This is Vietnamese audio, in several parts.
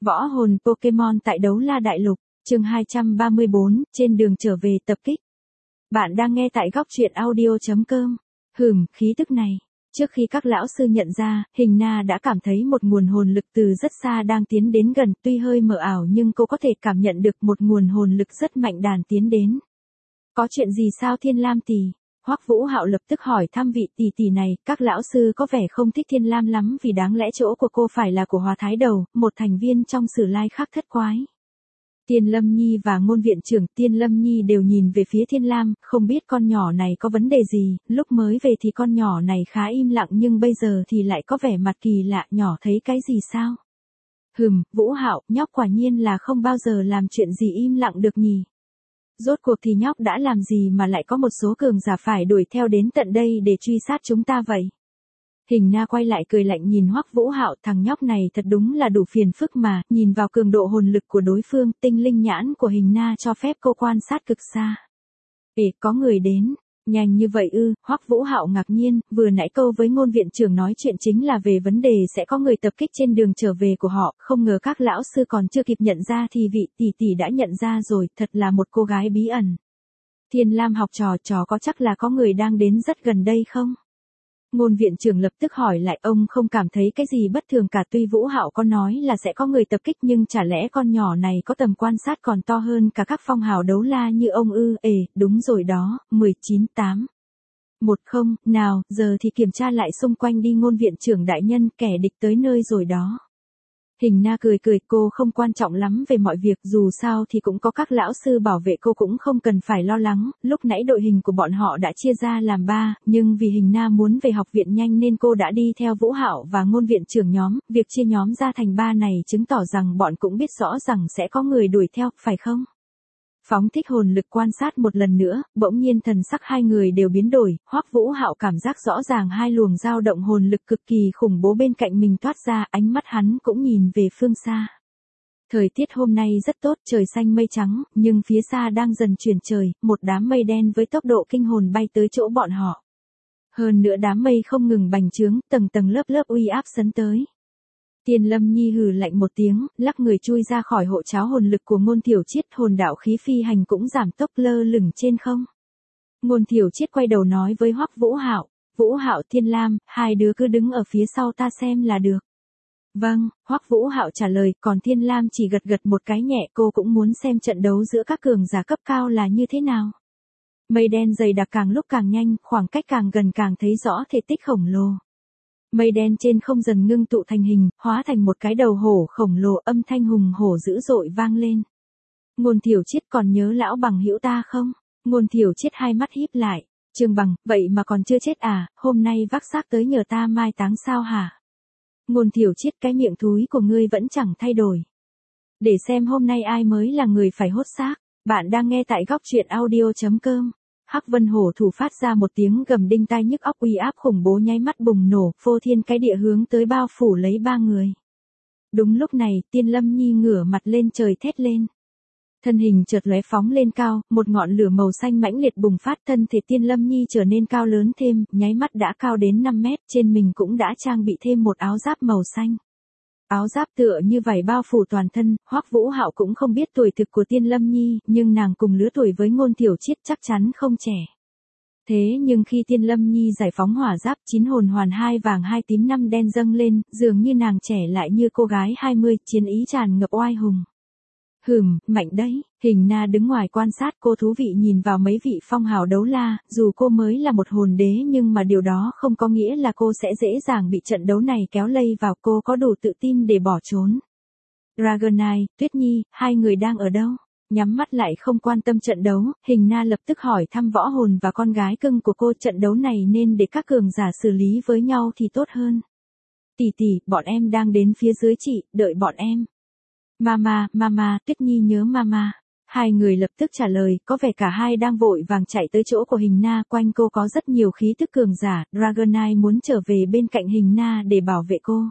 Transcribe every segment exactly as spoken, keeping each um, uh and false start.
Võ hồn Pokemon tại Đấu La Đại Lục, chương hai trăm ba mươi bốn, trên đường trở về tập kích. Bạn đang nghe tại góc truyện audio.com. Hừm, khí tức này. Trước khi các lão sư nhận ra, Hình Na đã cảm thấy một nguồn hồn lực từ rất xa đang tiến đến gần, tuy hơi mờ ảo nhưng cô có thể cảm nhận được một nguồn hồn lực rất mạnh đàn tiến đến. Có chuyện gì sao Thiên Lam tỷ? Hoắc Vũ Hạo lập tức hỏi thăm vị tỷ tỷ này, các lão sư có vẻ không thích Thiên Lam lắm vì đáng lẽ chỗ của cô phải là của Hóa Thái Đầu, một thành viên trong Sử Lai Khắc Thất Quái. Tiên Lâm Nhi và ngôn viện trưởng Tiên Lâm Nhi đều nhìn về phía Thiên Lam, không biết con nhỏ này có vấn đề gì, lúc mới về thì con nhỏ này khá im lặng nhưng bây giờ thì lại có vẻ mặt kỳ lạ, nhỏ thấy cái gì sao? Hừm, Vũ Hạo, nhóc quả nhiên là không bao giờ làm chuyện gì im lặng được nhỉ. Rốt cuộc thì nhóc đã làm gì mà lại có một số cường giả phải đuổi theo đến tận đây để truy sát chúng ta vậy? Hình Na quay lại cười lạnh nhìn Hoắc Vũ Hạo, thằng nhóc này thật đúng là đủ phiền phức mà, nhìn vào cường độ hồn lực của đối phương, tinh linh nhãn của Hình Na cho phép cô quan sát cực xa. Ê, có người đến, nhanh như vậy ư? Hoắc Vũ Hạo ngạc nhiên, vừa nãy câu với ngôn viện trưởng nói chuyện chính là về vấn đề sẽ có người tập kích trên đường trở về của họ, không ngờ các lão sư còn chưa kịp nhận ra thì vị tỷ tỷ đã nhận ra rồi, thật là một cô gái bí ẩn. Thiên Lam học trò trò có chắc là có người đang đến rất gần đây không? Ngôn viện trưởng lập tức hỏi lại, ông không cảm thấy cái gì bất thường cả, tuy Vũ Hạo có nói là sẽ có người tập kích nhưng chả lẽ con nhỏ này có tầm quan sát còn to hơn cả các phong hào đấu la như ông ư? Ê, đúng rồi đó, mười chín tám. một không, nào, giờ thì kiểm tra lại xung quanh đi ngôn viện trưởng đại nhân, kẻ địch tới nơi rồi đó. Hình Na cười cười, cô không quan trọng lắm về mọi việc, dù sao thì cũng có các lão sư bảo vệ cô cũng không cần phải lo lắng, lúc nãy đội hình của bọn họ đã chia ra làm ba, nhưng vì Hình Na muốn về học viện nhanh nên cô đã đi theo Vũ Hạo và ngôn viện trưởng nhóm, việc chia nhóm ra thành ba này chứng tỏ rằng bọn cũng biết rõ rằng sẽ có người đuổi theo, phải không? Phóng thích hồn lực quan sát một lần nữa, bỗng nhiên thần sắc hai người đều biến đổi, Hoắc Vũ Hạo cảm giác rõ ràng hai luồng dao động hồn lực cực kỳ khủng bố bên cạnh mình toát ra, ánh mắt hắn cũng nhìn về phương xa. Thời tiết hôm nay rất tốt, trời xanh mây trắng, nhưng phía xa đang dần chuyển trời, một đám mây đen với tốc độ kinh hồn bay tới chỗ bọn họ. Hơn nữa đám mây không ngừng bành trướng, tầng tầng lớp lớp uy áp sấn tới. Tiên Lâm Nhi hừ lạnh một tiếng, lắc người chui ra khỏi hộ cháo hồn lực của Ngôn Thiểu Triết, hồn đạo khí phi hành cũng giảm tốc lơ lửng trên không. Ngôn Thiểu Triết quay đầu nói với Hoắc Vũ Hạo, Vũ Hạo, Thiên Lam, hai đứa cứ đứng ở phía sau ta xem là được. Vâng, Hoắc Vũ Hạo trả lời, còn Thiên Lam chỉ gật gật một cái nhẹ, cô cũng muốn xem trận đấu giữa các cường giả cấp cao là như thế nào. Mây đen dày đặc càng lúc càng nhanh, khoảng cách càng gần càng thấy rõ thể tích khổng lồ. Mây đen trên không dần ngưng tụ thành hình, hóa thành một cái đầu hổ khổng lồ, âm thanh hùng hổ dữ dội vang lên. Ngôn Thiểu Triết còn nhớ lão bằng hữu ta không? Ngôn Thiểu Triết hai mắt híp lại. Trương Bằng, vậy mà còn chưa chết à, hôm nay vác xác tới nhờ ta mai táng sao hả? Ngôn Thiểu Triết, cái miệng thúi của ngươi vẫn chẳng thay đổi. Để xem hôm nay ai mới là người phải hốt xác. Bạn đang nghe tại góc truyện audio.com. Hắc Vân Hổ thủ phát ra một tiếng gầm đinh tai nhức óc, uy áp khủng bố nháy mắt bùng nổ, phô thiên cái địa hướng tới bao phủ lấy ba người. Đúng lúc này, Tiên Lâm Nhi ngửa mặt lên trời thét lên. Thân hình chợt lóe phóng lên cao, một ngọn lửa màu xanh mãnh liệt bùng phát, thân thể Tiên Lâm Nhi trở nên cao lớn thêm, nháy mắt đã cao đến năm mét, trên mình cũng đã trang bị thêm một áo giáp màu xanh. Áo giáp tựa như vảy bao phủ toàn thân, Hoắc Vũ Hạo cũng không biết tuổi thực của Tiên Lâm Nhi, nhưng nàng cùng lứa tuổi với Ngôn Thiểu Triết chắc chắn không trẻ. Thế nhưng khi Tiên Lâm Nhi giải phóng hỏa giáp, chín hồn hoàn hai vàng hai tím năm đen dâng lên, dường như nàng trẻ lại như cô gái hai mươi, chiến ý tràn ngập oai hùng. Hừm, mạnh đấy, Hình Na đứng ngoài quan sát, cô thú vị nhìn vào mấy vị phong hào đấu la, dù cô mới là một hồn đế nhưng mà điều đó không có nghĩa là cô sẽ dễ dàng bị trận đấu này kéo lây vào, cô có đủ tự tin để bỏ trốn. Dragonite, Tuyết Nhi, hai người đang ở đâu? Nhắm mắt lại không quan tâm trận đấu, Hình Na lập tức hỏi thăm võ hồn và con gái cưng của cô, trận đấu này nên để các cường giả xử lý với nhau thì tốt hơn. Tỷ tỷ, bọn em đang đến phía dưới chị, đợi bọn em. Mama, mama, Tuyết Nhi nhớ mama. Hai người lập tức trả lời, có vẻ cả hai đang vội vàng chạy tới chỗ của Hình Na, quanh cô có rất nhiều khí tức cường giả, Dragonite muốn trở về bên cạnh Hình Na để bảo vệ cô.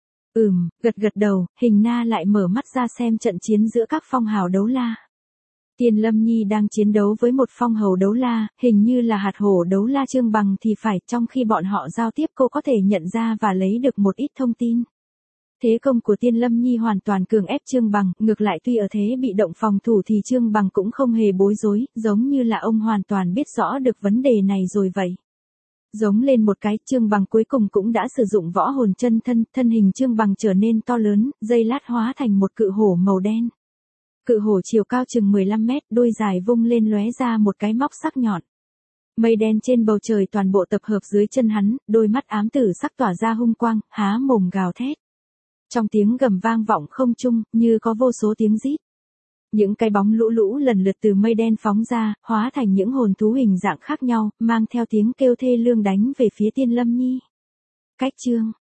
Ừm, gật gật đầu, Hình Na lại mở mắt ra xem trận chiến giữa các phong hào đấu la. Tiên Lâm Nhi đang chiến đấu với một phong hầu đấu la, hình như là hạt hổ đấu la Trương Bằng thì phải, trong khi bọn họ giao tiếp cô có thể nhận ra và lấy được một ít thông tin. Thế công của Tiên Lâm Nhi hoàn toàn cường ép Trương Bằng, ngược lại tuy ở thế bị động phòng thủ thì Trương Bằng cũng không hề bối rối, giống như là ông hoàn toàn biết rõ được vấn đề này rồi vậy. Giống lên một cái, Trương Bằng cuối cùng cũng đã sử dụng võ hồn chân thân, thân hình Trương Bằng trở nên to lớn, giây lát hóa thành một cự hổ màu đen. Cự hổ chiều cao chừng mười lăm mét, đuôi dài vung lên lóe ra một cái móc sắc nhọn. Mây đen trên bầu trời toàn bộ tập hợp dưới chân hắn, đôi mắt ám tử sắc tỏa ra hung quang, há mồm gào thét. Trong tiếng gầm vang vọng không trung, như có vô số tiếng rít. Những cái bóng lũ lũ lần lượt từ mây đen phóng ra, hóa thành những hồn thú hình dạng khác nhau, mang theo tiếng kêu thê lương đánh về phía Tiên Lâm Nhi. Cách chương